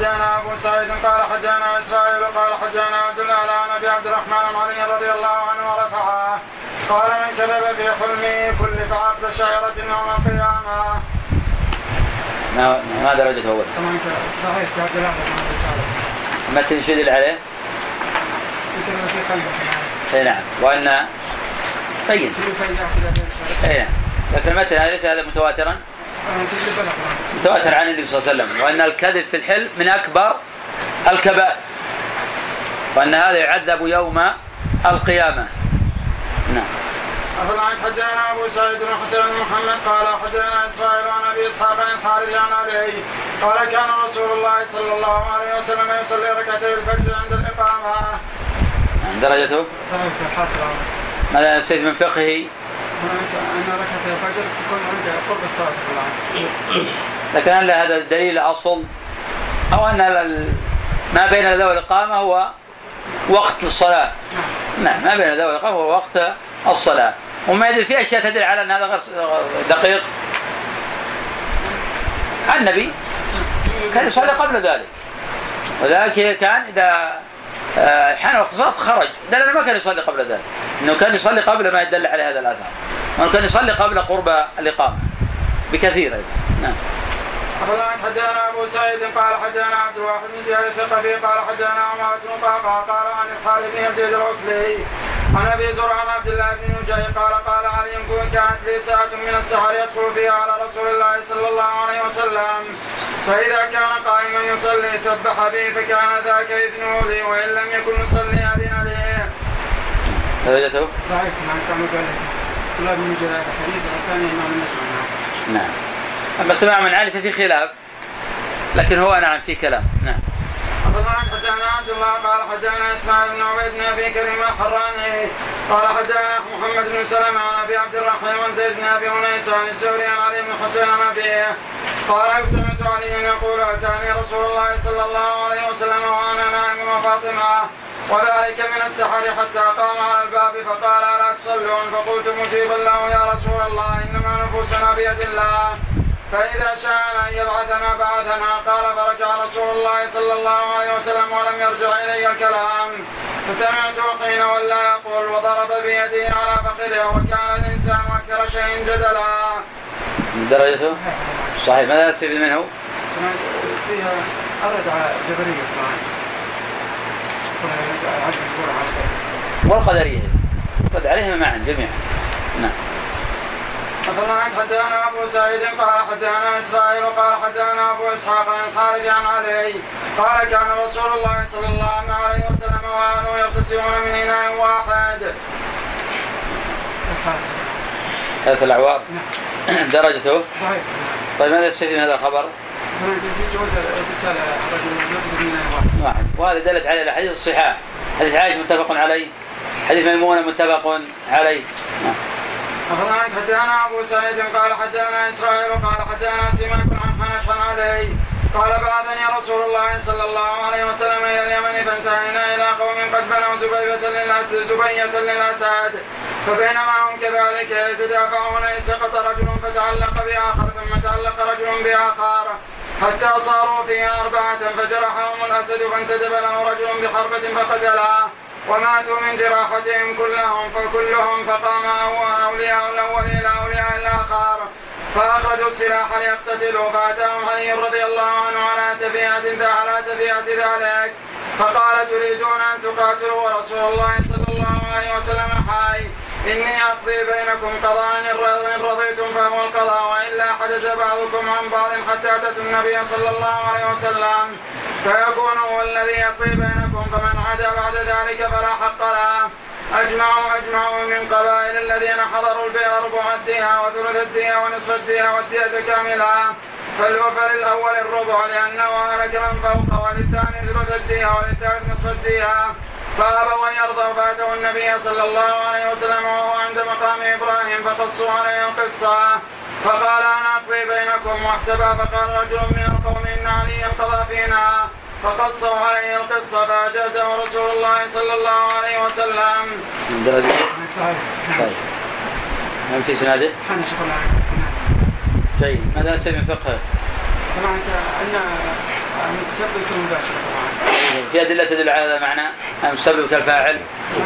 حدثنا ابو سعيد قال حدثنا اسرائيل قال حدثنا عبد الله عن ابي عبد الرحمن عن علي رضي الله عنه ورفعه قال من كذب في حلمه كلف عقد شعيرة يوم القيامة. ما درجته أول؟ ما تنشدل عليه؟ اي نعم. وأن بين اي نعم. لكن المتن ليس هذا متواترا؟ متواتر عن النبي صلى الله عليه وسلم، وأن الكذب في الحلم من أكبر الكبائر، وأن هذا يعذب يوم القيامة. نعم. حدثنا ابو سعيد بن حسين بن محمد قال حدثنا اسرائيل عن ابي اسحاق عن الحارث عن علي قال كان رسول الله صلى الله عليه وسلم يصلي ركعتي الفجر عند الاقامه. درجته؟ ماذا نسيت من فقهه؟ ان ركعتي الفجر تكون عند قرب الصلاه. لكن هل هذا الدليل اصل او ان ما بين ذوي الاقامه هو وقت الصلاه؟ نعم، ما بين ذوي الاقامه هو وقت الصلاة. وما يدل في أشياء تدل على أن هذا غير دقيق. النبي كان يصلي قبل ذلك، وذلك كان إذا حان وقت الصلاة خرج، دل ما كان يصلي قبل ذلك، إنه كان يصلي قبل ما يدل على هذا الآثار، وأنه كان يصلي قبل قرب الإقامة بكثير أيضا. نعم. حدثنا ابو سعيد قال حدثنا عبد الواحد بن زياد الثقفي قال حدثنا عمارة بن قعقاع قال عن الحارث بن يزيد العتلي عن ابي زرعه عن عبد الله بن نجي قال علي كانت لي ساعة من السحر يدخل فيها على رسول الله صلى الله عليه وسلم، فاذا كان قائما يصلي سبح به فكان ذاك اذنه لي، وان لم يكن يصلي اذن لي. درجته؟ ضعيف. كان قال طلاب من جلاله حديث الثاني امام نسمع. نعم. أما سماع من علي ففي خلاف، لكن هو نعم في كلام. نعم. حدثنا عبد الله قال حدثنا اسماعيل بن عبيد بن ابي كريم الحراني قال حدثنا محمد بن سلمة عن ابي عبد الرحمن عن زيد بن ابي انيس عن الزهري عن علي بن حسين عن ابيه قال سمعت علي يقول اتاني رسول الله صلى الله عليه وسلم وانا نائم وفاطمه وذلك من السحر حتى قام على الباب فقال الا تصلون؟ فقلت مجيبا له يا رسول الله انما نفوسنا بيد الله، فإذا شاء أن يبعثنا بعثنا. قال فرجع رسول الله صلى الله عليه وسلم ولم يرجع إلي الكلام، فسمعته حين ولا يقول وضرب بيده على فخذه، وكان الإنسان أكثر شيء جدلا. درجته؟ صحيح. ماذا نستفيد منه؟ فيها الرجعة جبرية والقدرية قد عليهم معا جميعا. نعم. حدثنا ابو سعيد قال حدثنا اسرائيل قال حدثنا ابو اسحاق عن الحارث عن علي قال كان رسول الله صلى الله عليه وسلم واهله يغتسلون من اناء واحد. ثلاث الاعوار. درجته؟ طيب ماذا يستفيد من هذا الخبر؟ واحد. وهذا دلت عليه الاحاديث الصحاح، حديث عائشة متفق عليه، حديث ميمونة متفق عليه. حدثنا ابو سعيد قال حدثنا اسرائيل قال حدثنا سماك عن حنش عن علي قال بعثني رسول الله صلى الله عليه وسلم الى اليمن فانتهينا الى قوم قد بنوا زبية للاسد، فبينما هم كذلك يتدافعون إذ سقط رجل فتعلق بآخر ثم تعلق رجل بآخر حتى صاروا فيها 4 فجرحهم الاسد فانتدب له رجل بحربة فقتله وماتوا من جراحتهم كلهم فقام أولياء الأول إلى أولياء الآخر فأخرجوا السلاح ليقتتلوا، فأتاهم علي رضي الله عنه على تفيئة ذلك فقال تريدون أن تقاتلوا ورسول الله صلى الله عليه وسلم حي؟ إني أقضي بينكم قضاء إن رضيتم فهو القضاء وإلا حدث بعضكم عن بعض حتى أتت النبي صلى الله عليه وسلم فيكون هو الذي يقضي بينكم، فمن عدا بعد ذلك فلا حق له. أجمعوا من قبائل الذين حضروا البئر ربع الدية وثلث الدية ونصف الدية والدية كاملة، فللأول الربع لأنه أهلك من فوقه، وللثاني ثلث الدية وللثالث نصف الدية، فأبوا أن يرضوا فأتوا النبي صلى الله عليه وسلم وهو عند مقام إبراهيم فقصوا عليه القصة فقال أنا أقضي بينكم واحتبى، فقال رجل من القوم إن عليا قضى فينا فقصوا عليه القصة فأجازه رسول الله صلى الله عليه وسلم. طيب من في سناده؟ شيء ماذا نستفيد من فقه؟ طبعا أن المتسبب كمباشر طبعا. في أدلة تدل على هذا المعنى المتسبب كالفاعل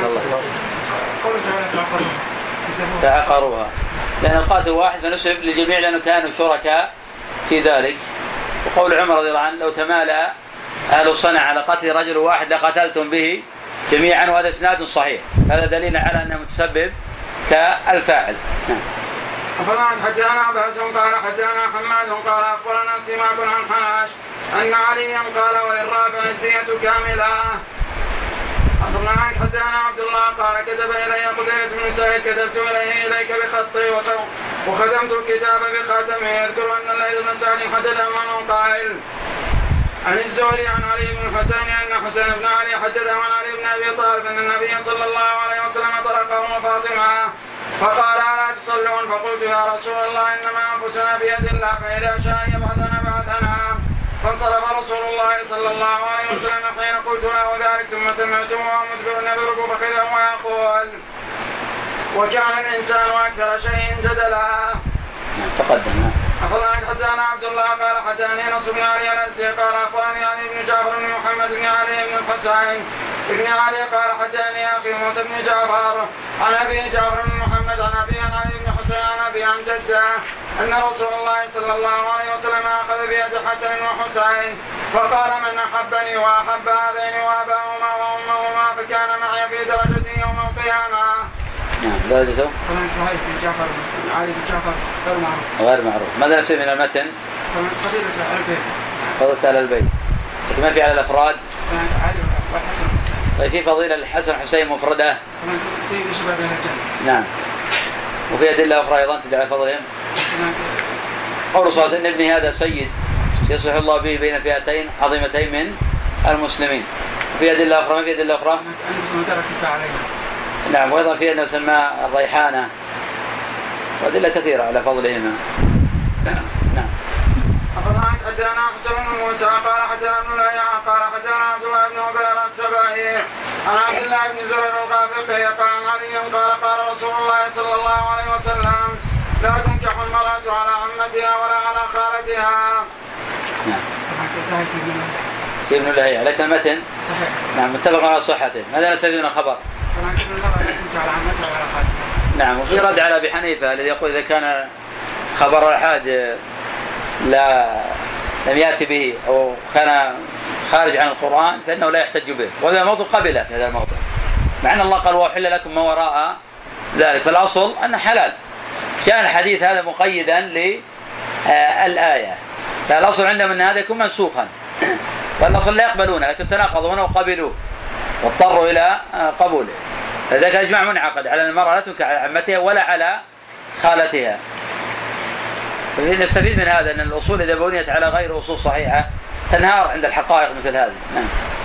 فعقروها لأن القاتل واحد فنسب للجميع لأنه كانوا شركاء في ذلك. وقول عمر رضي الله عنه لو تمالى أهل الصنع على قتل رجل واحد لقتلتم به جميعا وهذا إسناد صحيح. هذا دليل على أنه متسبب كالفاعل. حدثنا عباس قال حدثنا حماد قال أخبرنا سماك عن حناش أن عليا قال وللرابع الدية كاملة. حدثنا عبد الله قال كتب إلي قتيبة بن سعيد كتبت إليك بخطي وختمت الكتاب بخاتمه. يذكر أن الليث بن سعد حدث عنه قائل عن الزهري عن علي بن الحسين أن حسين بن علي حدث عن علي بن أبي طالب أن النبي صلى الله عليه وسلم طرقه وفاطمة فقال ألا تصلون؟ فقلت يا رسول الله إنما أنفسنا بيد الله فإذا شاء يبعثنا بعثنا. فانصرف رسول الله صلى الله عليه وسلم حين قلت له ذلك ثم سمعته مدبر يضرب فخذه ويقول وكان الإنسان أكثر شيء جدلا. تقدم. حدثنا عبد الله قال حدثني نصر بن علي الأزدي قال أخبرني علي بن جعفر بن محمد بن علي بن الحسين بن علي قال حدثني أخي موسى بن جعفر عن أبي جعفر بن محمد عن أبي عن علي بن حسين عن أبي عن جده أن رسول الله صلى الله عليه وسلم أخذ بيد حسن وحسين فقال من أحبني وأحب هذين وأباهما وأمهما فكان معي في درجتي يوم القيامة. درجته؟ جعفر علي بن جعفر غير معروف. ماذا نسمي من المتن؟ فضيلة أهل البيت. فضيلة أهل البيت. لكن ما في على الأفراد؟ علي والحسن والحسين. طيب في فضيلة الحسن والحسين مفردة؟ سيد شباب أهل الجنة. نعم. وفي أدلة أخرى أيضا تدل على فضلهم؟ قول صلى الله عليه وسلم ابني هذا سيد يصلح الله به بين فئتين عظيمتين من المسلمين. وفي أدلة أخرى ما في أدلة أخرى؟ نعم. وأيضا في أنه سمى الريحانة وأدلة كثيرة على فضلهما. نعم. حدثنا حسن بن موسى قال حدثنا ابن لهيعة قال حدثنا عبد الله بن عبير السبائي عن عبد الله بن زرير الغافقي قال عن علي قال رسول الله صلى الله عليه وسلم لا تنكح المرأة على عمتها ولا على خالتها. نعم. ابن لهيعة لكن المتن صحيح. نعم متفق على صحته. ماذا نستفيد من الخبر؟ نعم. وفي رد على أبي حنيفة الذي يقول إذا كان خبر الأحاد لم يأتي به أو كان خارج عن القرآن فإنه لا يحتج به. وهذا الموضوع قبله في هذا الموضوع مع أن الله قال وأحل لكم ما وراء ذلك فالأصل أنه حلال. كان الحديث هذا مقيدا للآية فالأصل عندهم أن هذا يكون منسوخا والأصل لا يقبلونه لكن تناقضونه وقبلوه واضطروا إلى قبوله. فذلك الإجماع منعقد على المرأة لا تنكح على عمتها ولا على خالتها. فنستفيد من هذا أن الأصول إذا بنيت على غير أصول صحيحة تنهار عند الحقائق مثل هذه. نعم.